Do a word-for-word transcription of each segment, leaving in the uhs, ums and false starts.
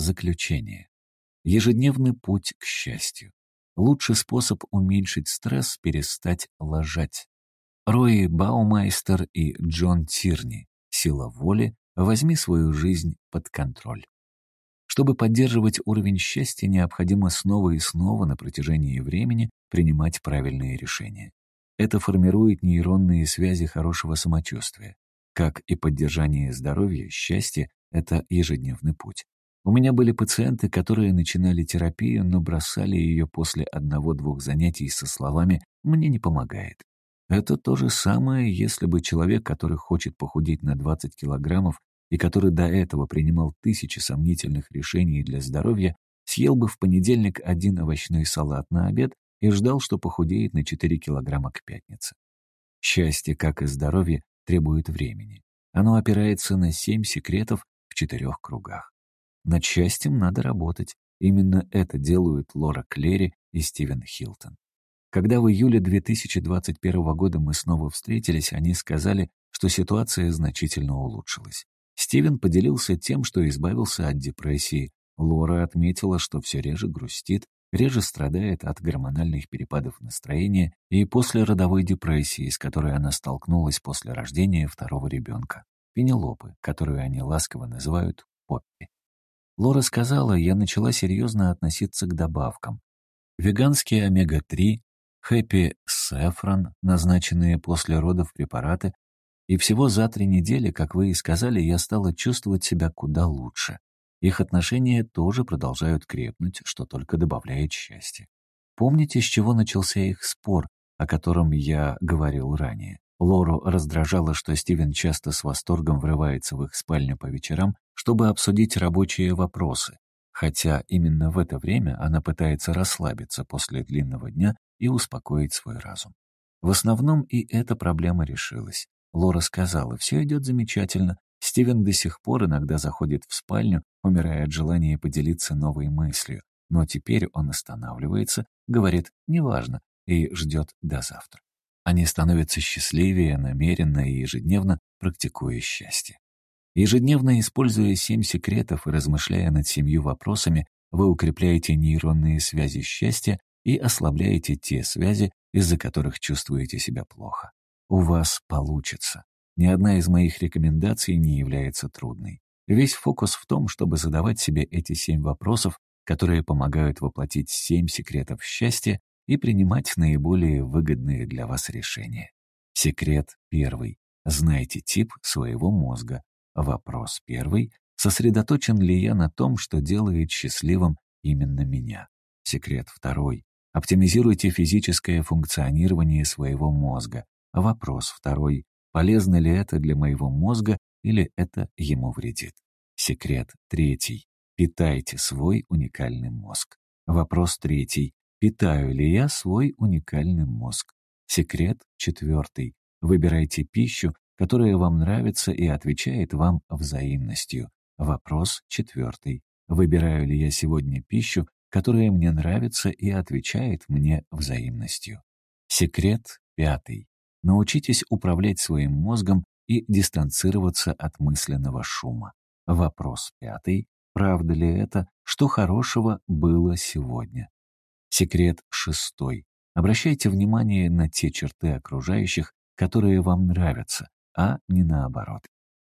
Заключение. Ежедневный путь к счастью. Лучший способ уменьшить стресс — перестать лажать. Рой Баумайстер и Джон Тирни. Сила воли. Возьми свою жизнь под контроль. Чтобы поддерживать уровень счастья, необходимо снова и снова на протяжении времени принимать правильные решения. Это формирует нейронные связи хорошего самочувствия. Как и поддержание здоровья, счастье — это ежедневный путь. У меня были пациенты, которые начинали терапию, но бросали ее после одного-двух занятий со словами «мне не помогает». Это то же самое, если бы человек, который хочет похудеть на двадцать килограммов и который до этого принимал тысячи сомнительных решений для здоровья, съел бы в понедельник один овощной салат на обед и ждал, что похудеет на четыре килограмма к пятнице. Счастье, как и здоровье, требует времени. Оно опирается на семь секретов в четырех кругах. Над счастьем надо работать. Именно это делают Лора Клери и Стивен Хилтон. Когда в июле две тысячи двадцать первого года мы снова встретились, они сказали, что ситуация значительно улучшилась. Стивен поделился тем, что избавился от депрессии. Лора отметила, что все реже грустит, реже страдает от гормональных перепадов настроения и послеродовой депрессии, с которой она столкнулась после рождения второго ребенка, Пенелопы, которую они ласково называют Поппи. Лора сказала, я начала серьезно относиться к добавкам. Веганские омега три, Happy Saffron, назначенные после родов препараты, и всего за три недели, как вы и сказали, я стала чувствовать себя куда лучше. Их отношения тоже продолжают крепнуть, что только добавляет счастья. Помните, с чего начался их спор, о котором я говорил ранее? Лору раздражало, что Стивен часто с восторгом врывается в их спальню по вечерам, чтобы обсудить рабочие вопросы, хотя именно в это время она пытается расслабиться после длинного дня и успокоить свой разум. В основном и эта проблема решилась. Лора сказала, все идет замечательно, Стивен до сих пор иногда заходит в спальню, умирая от желания поделиться новой мыслью, но теперь он останавливается, говорит «неважно» и ждет до завтра. Они становятся счастливее, намеренно и ежедневно практикуя счастье. Ежедневно используя семь секретов и размышляя над семью вопросами, вы укрепляете нейронные связи счастья и ослабляете те связи, из-за которых чувствуете себя плохо. У вас получится. Ни одна из моих рекомендаций не является трудной. Весь фокус в том, чтобы задавать себе эти семь вопросов, которые помогают воплотить семь секретов счастья и принимать наиболее выгодные для вас решения. Секрет первый. Знайте тип своего мозга. Вопрос первый. Сосредоточен ли я на том, что делает счастливым именно меня? Секрет второй. Оптимизируйте физическое функционирование своего мозга. Вопрос второй. Полезно ли это для моего мозга или это ему вредит? Секрет третий. Питайте свой уникальный мозг. Вопрос третий. Питаю ли я свой уникальный мозг? Секрет четвертый. Выбирайте пищу, которая вам нравится и отвечает вам взаимностью. Вопрос четвертый. Выбираю ли я сегодня пищу, которая мне нравится и отвечает мне взаимностью? Секрет пятый. Научитесь управлять своим мозгом и дистанцироваться от мысленного шума. Вопрос пятый. Правда ли это, что хорошего было сегодня? Секрет шестой. Обращайте внимание на те черты окружающих, которые вам нравятся, а не наоборот.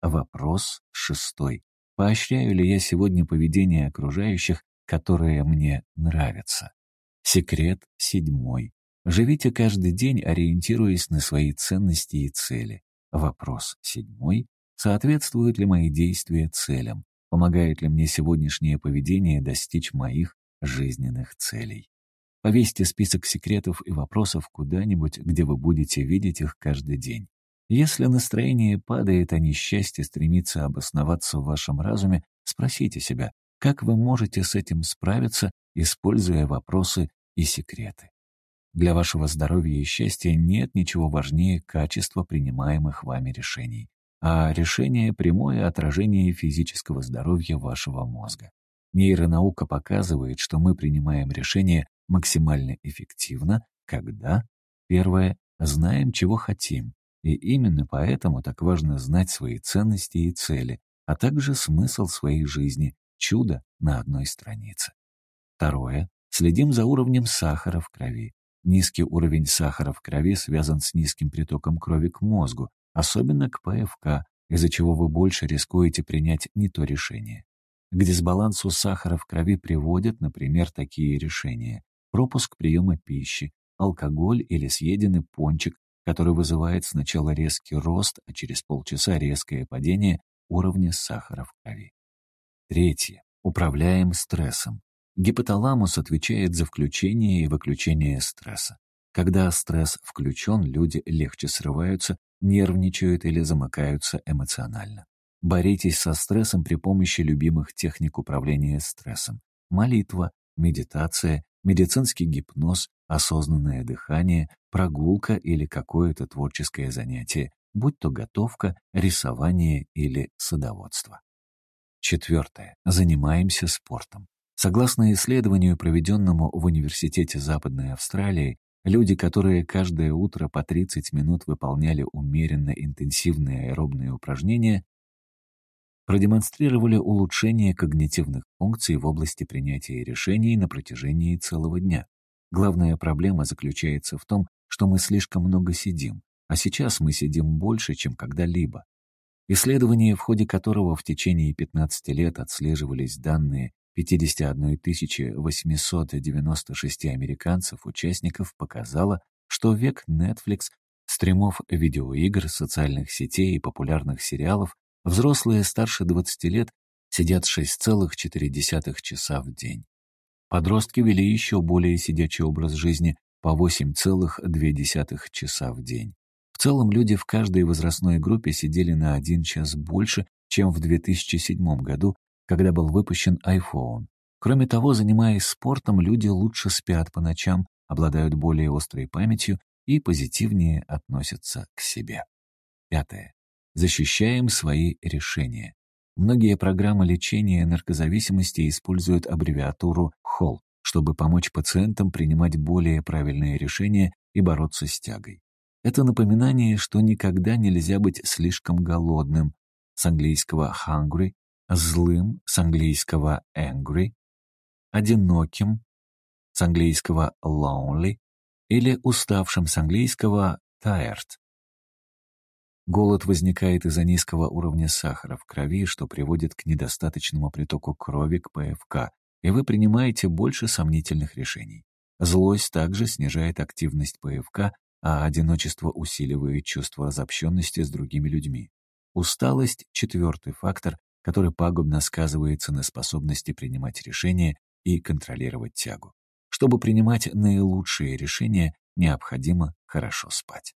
Вопрос шестой. Поощряю ли я сегодня поведение окружающих, которое мне нравится? Секрет седьмой. Живите каждый день, ориентируясь на свои ценности и цели. Вопрос седьмой. Соответствуют ли мои действия целям? Помогает ли мне сегодняшнее поведение достичь моих жизненных целей? Повесьте список секретов и вопросов куда-нибудь, где вы будете видеть их каждый день. Если настроение падает, а несчастье стремится обосноваться в вашем разуме, спросите себя, как вы можете с этим справиться, используя вопросы и секреты. Для вашего здоровья и счастья нет ничего важнее качества принимаемых вами решений, а решение — прямое отражение физического здоровья вашего мозга. Нейронаука показывает, что мы принимаем решения максимально эффективно, когда, первое, знаем, чего хотим, и именно поэтому так важно знать свои ценности и цели, а также смысл своей жизни, Чудо на одной странице. Второе. Следим за уровнем сахара в крови. Низкий уровень сахара в крови связан с низким притоком крови к мозгу, особенно к ПФК, из-за чего вы больше рискуете принять не то решение. К дисбалансу сахара в крови приводят, например, такие решения: пропуск приема пищи, алкоголь или съеденный пончик, который вызывает сначала резкий рост, а через полчаса резкое падение уровня сахара в крови. Третье. Управляем стрессом. Гипоталамус отвечает за включение и выключение стресса. Когда стресс включен, люди легче срываются, нервничают или замыкаются эмоционально. Боритесь со стрессом при помощи любимых техник управления стрессом. Молитва, медитация, медицинский гипноз, осознанное дыхание, прогулка или какое-то творческое занятие, будь то готовка, рисование или садоводство. Четвертое. Занимаемся спортом. Согласно исследованию, проведенному в Университете Западной Австралии, люди, которые каждое утро по тридцать минут выполняли умеренно интенсивные аэробные упражнения, продемонстрировали улучшение когнитивных функций в области принятия решений на протяжении целого дня. Главная проблема заключается в том, что мы слишком много сидим, а сейчас мы сидим больше, чем когда-либо. Исследование, в ходе которого в течение пятнадцати лет отслеживались данные пятьдесят одна тысяча восемьсот девяносто шесть американцев-участников, показало, что век Netflix, стримов видеоигр, социальных сетей и популярных сериалов, взрослые старше двадцати лет сидят шесть целых четыре десятых часа в день. Подростки вели еще более сидячий образ жизни по восемь целых две десятых часа в день. В целом люди в каждой возрастной группе сидели на один час больше, чем в две тысячи седьмом году, когда был выпущен iPhone. Кроме того, занимаясь спортом, люди лучше спят по ночам, обладают более острой памятью и позитивнее относятся к себе. Пятое. Защищаем свои решения. Многие программы лечения наркозависимости используют аббревиатуру холл, чтобы помочь пациентам принимать более правильные решения и бороться с тягой. Это напоминание, что никогда нельзя быть слишком голодным, с английского hungry, злым, с английского angry, одиноким, с английского lonely, или уставшим, с английского tired. Голод возникает из-за низкого уровня сахара в крови, что приводит к недостаточному притоку крови к ПФК, и вы принимаете больше сомнительных решений. Злость также снижает активность ПФК, а одиночество усиливает чувство разобщенности с другими людьми. Усталость — четвертый фактор, который пагубно сказывается на способности принимать решения и контролировать тягу. Чтобы принимать наилучшие решения, необходимо хорошо спать.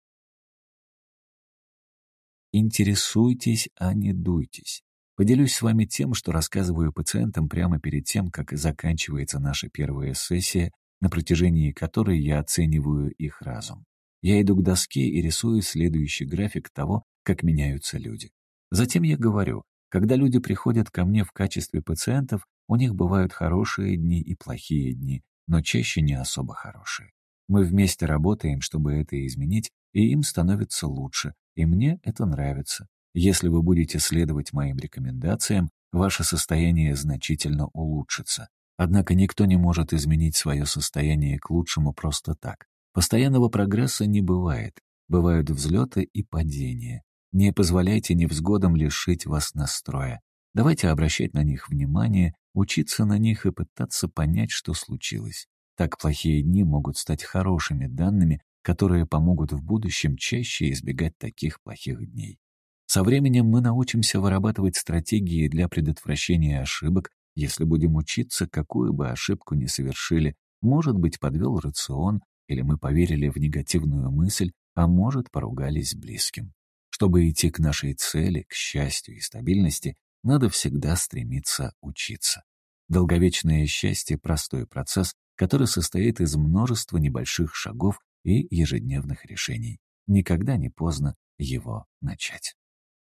Интересуйтесь, а не дуйтесь. Поделюсь с вами тем, что рассказываю пациентам прямо перед тем, как заканчивается наша первая сессия, на протяжении которой я оцениваю их разум. Я иду к доске и рисую следующий график того, как меняются люди. Затем я говорю, когда люди приходят ко мне в качестве пациентов, у них бывают хорошие дни и плохие дни, но чаще не особо хорошие. Мы вместе работаем, чтобы это изменить, и им становится лучше, и мне это нравится. Если вы будете следовать моим рекомендациям, ваше состояние значительно улучшится. Однако никто не может изменить свое состояние к лучшему просто так. Постоянного прогресса не бывает. Бывают взлеты и падения. Не позволяйте невзгодам лишить вас настроя. Давайте обращать на них внимание, учиться на них и пытаться понять, что случилось. Так плохие дни могут стать хорошими данными, которые помогут в будущем чаще избегать таких плохих дней. Со временем мы научимся вырабатывать стратегии для предотвращения ошибок, если будем учиться, какую бы ошибку ни совершили. Может быть, подвел рацион, или мы поверили в негативную мысль, а может, поругались с близким. Чтобы идти к нашей цели, к счастью и стабильности, надо всегда стремиться учиться. Долговечное счастье — простой процесс, который состоит из множества небольших шагов и ежедневных решений. Никогда не поздно его начать.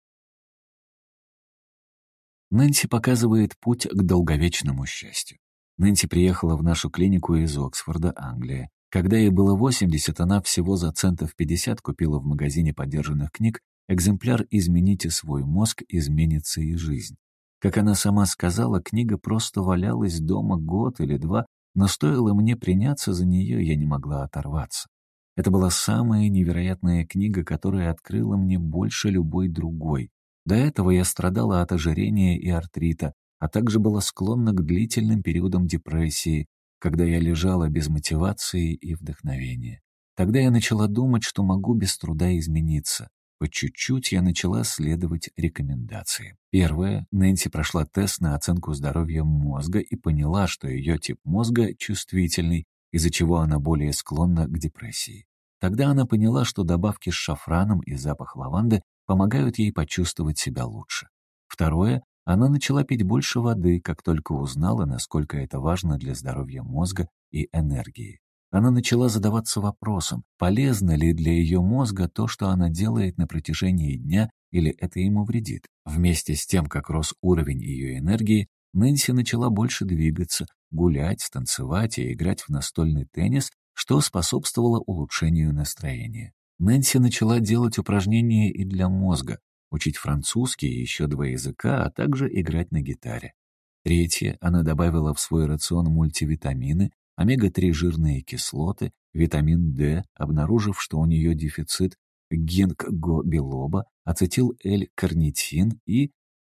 Нэнси показывает путь к долговечному счастью. Нэнси приехала в нашу клинику из Оксфорда, Англия. Когда ей было восемьдесят, она всего за центов пятьдесят купила в магазине подержанных книг экземпляр «Измените свой мозг, изменится и жизнь». Как она сама сказала, книга просто валялась дома год или два, но стоило мне приняться за нее, я не могла оторваться. Это была самая невероятная книга, которая открыла мне больше любой другой. До этого я страдала от ожирения и артрита, а также была склонна к длительным периодам депрессии, когда я лежала без мотивации и вдохновения. Тогда я начала думать, что могу без труда измениться. По чуть-чуть я начала следовать рекомендациям. Первое. Нэнси прошла тест на оценку здоровья мозга и поняла, что ее тип мозга чувствительный, из-за чего она более склонна к депрессии. Тогда она поняла, что добавки с шафраном и запах лаванды помогают ей почувствовать себя лучше. Второе. Она начала пить больше воды, как только узнала, насколько это важно для здоровья мозга и энергии. Она начала задаваться вопросом, полезно ли для ее мозга то, что она делает на протяжении дня, или это ему вредит. Вместе с тем, как рос уровень ее энергии, Нэнси начала больше двигаться, гулять, танцевать и играть в настольный теннис, что способствовало улучшению настроения. Нэнси начала делать упражнения и для мозга, учить французский и еще два языка, а также играть на гитаре. Третье, она добавила в свой рацион мультивитамины, омега три жирные кислоты, витамин D, обнаружив, что у нее дефицит гинкго-билоба, ацетил-Л-карнитин и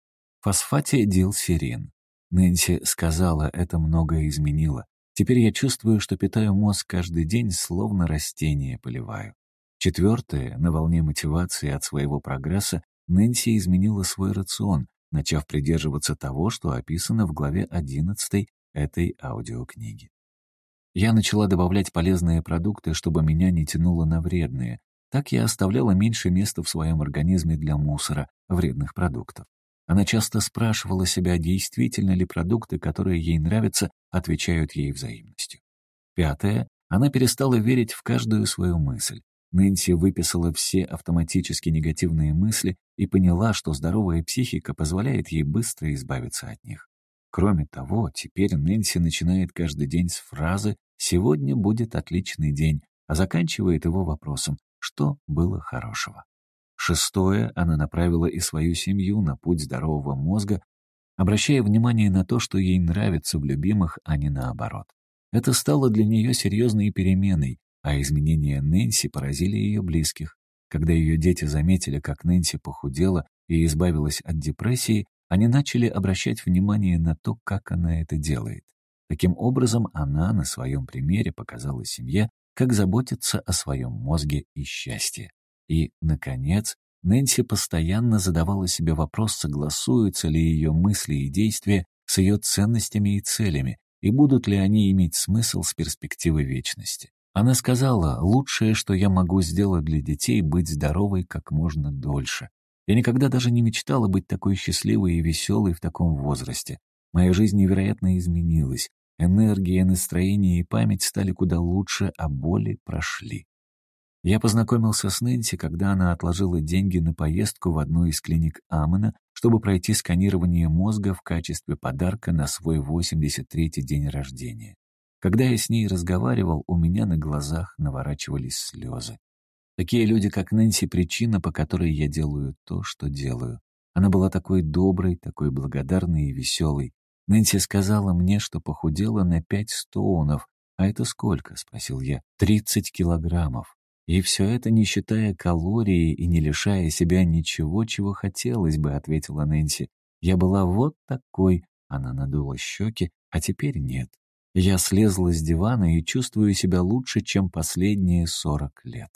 фосфатидилсерин. Нэнси сказала, это многое изменило. Теперь я чувствую, что питаю мозг каждый день, словно растение поливаю. Четвертое, на волне мотивации от своего прогресса, Нэнси изменила свой рацион, начав придерживаться того, что описано в главе одиннадцатой этой аудиокниги. Я начала добавлять полезные продукты, чтобы меня не тянуло на вредные. Так я оставляла меньше места в своем организме для мусора, вредных продуктов. Она часто спрашивала себя, действительно ли продукты, которые ей нравятся, отвечают ей взаимностью. Пятое. Она перестала верить в каждую свою мысль. Нэнси выписала все автоматически негативные мысли и поняла, что здоровая психика позволяет ей быстро избавиться от них. Кроме того, теперь Нэнси начинает каждый день с фразы «Сегодня будет отличный день», а заканчивает его вопросом «Что было хорошего?». Шестое, она направила и свою семью на путь здорового мозга, обращая внимание на то, что ей нравится в любимых, а не наоборот. Это стало для нее серьезной переменой, а изменения Нэнси поразили ее близких. Когда ее дети заметили, как Нэнси похудела и избавилась от депрессии, они начали обращать внимание на то, как она это делает. Таким образом, она на своем примере показала семье, как заботиться о своем мозге и счастье. И, наконец, Нэнси постоянно задавала себе вопрос, согласуются ли ее мысли и действия с ее ценностями и целями, и будут ли они иметь смысл с перспективы вечности. Она сказала, лучшее, что я могу сделать для детей, быть здоровой как можно дольше. Я никогда даже не мечтала быть такой счастливой и веселой в таком возрасте. Моя жизнь невероятно изменилась. Энергия, настроение и память стали куда лучше, а боли прошли. Я познакомился с Нэнси, когда она отложила деньги на поездку в одну из клиник Амена, чтобы пройти сканирование мозга в качестве подарка на свой восемьдесят третий день рождения. Когда я с ней разговаривал, у меня на глазах наворачивались слезы. Такие люди, как Нэнси, причина, по которой я делаю то, что делаю. Она была такой доброй, такой благодарной и веселой. Нэнси сказала мне, что похудела на пять стоунов. «А это сколько?» — спросил я. «Тридцать килограммов». И все это не считая калорий и не лишая себя ничего, чего хотелось бы, ответила Нэнси. Я была вот такой, она надула щеки, а теперь нет. Я слезла с дивана и чувствую себя лучше, чем последние сорок лет.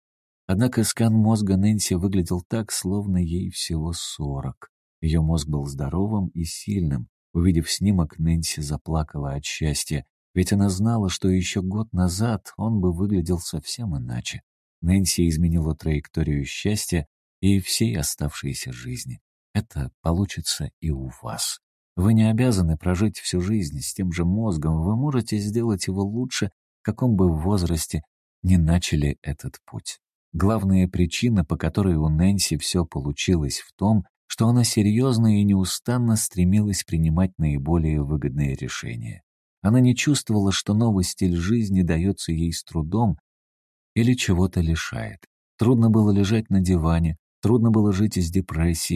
Однако скан мозга Нэнси выглядел так, словно ей всего сорок. Ее мозг был здоровым и сильным. Увидев снимок, Нэнси заплакала от счастья. Ведь она знала, что еще год назад он бы выглядел совсем иначе. Нэнси изменила траекторию счастья и всей оставшейся жизни. Это получится и у вас. Вы не обязаны прожить всю жизнь с тем же мозгом, вы можете сделать его лучше, в каком бы возрасте не начали этот путь. Главная причина, по которой у Нэнси все получилось, в том, что она серьезно и неустанно стремилась принимать наиболее выгодные решения. Она не чувствовала, что новый стиль жизни дается ей с трудом или чего-то лишает. Трудно было лежать на диване, трудно было жить с депрессией,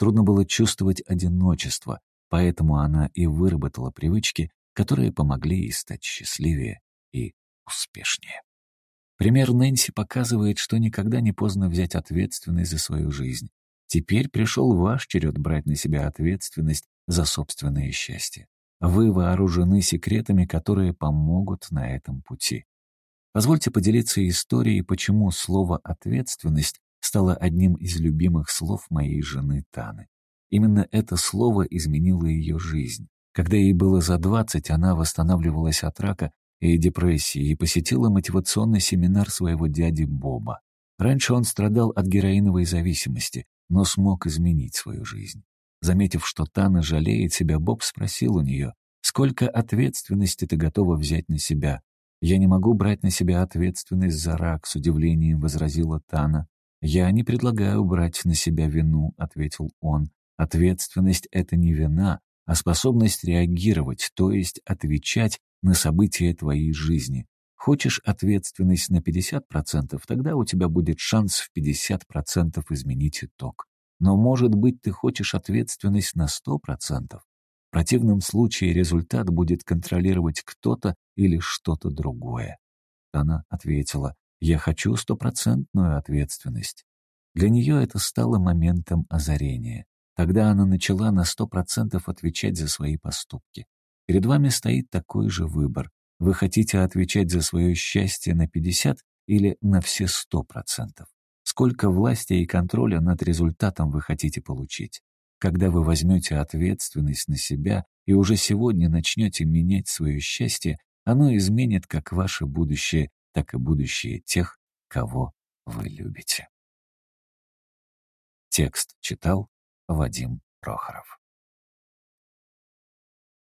Трудно было чувствовать одиночество, поэтому она и выработала привычки, которые помогли ей стать счастливее и успешнее. Пример Нэнси показывает, что никогда не поздно взять ответственность за свою жизнь. Теперь пришел ваш черед брать на себя ответственность за собственное счастье. Вы вооружены секретами, которые помогут на этом пути. Позвольте поделиться историей, почему слово «ответственность» стало одним из любимых слов моей жены Таны. Именно это слово изменило ее жизнь. Когда ей было за двадцать, она восстанавливалась от рака и депрессии и посетила мотивационный семинар своего дяди Боба. Раньше он страдал от героиновой зависимости, но смог изменить свою жизнь. Заметив, что Тана жалеет себя, Боб спросил у нее, «Сколько ответственности ты готова взять на себя?» «Я не могу брать на себя ответственность за рак», — с удивлением возразила Тана. «Я не предлагаю брать на себя вину», — ответил он. «Ответственность — это не вина, а способность реагировать, то есть отвечать на события твоей жизни. Хочешь ответственность на пятьдесят процентов, тогда у тебя будет шанс в пятьдесят процентов изменить итог. Но, может быть, ты хочешь ответственность на сто процентов. В противном случае результат будет контролировать кто-то или что-то другое». Она ответила, «Я хочу стопроцентную ответственность». Для нее это стало моментом озарения. Тогда она начала на сто процентов отвечать за свои поступки. Перед вами стоит такой же выбор. Вы хотите отвечать за свое счастье на пятьдесят или на все сто процентов? Сколько власти и контроля над результатом вы хотите получить? Когда вы возьмете ответственность на себя и уже сегодня начнете менять свое счастье, оно изменит как ваше будущее, так и будущее тех, кого вы любите. Текст читал Вадим Прохоров.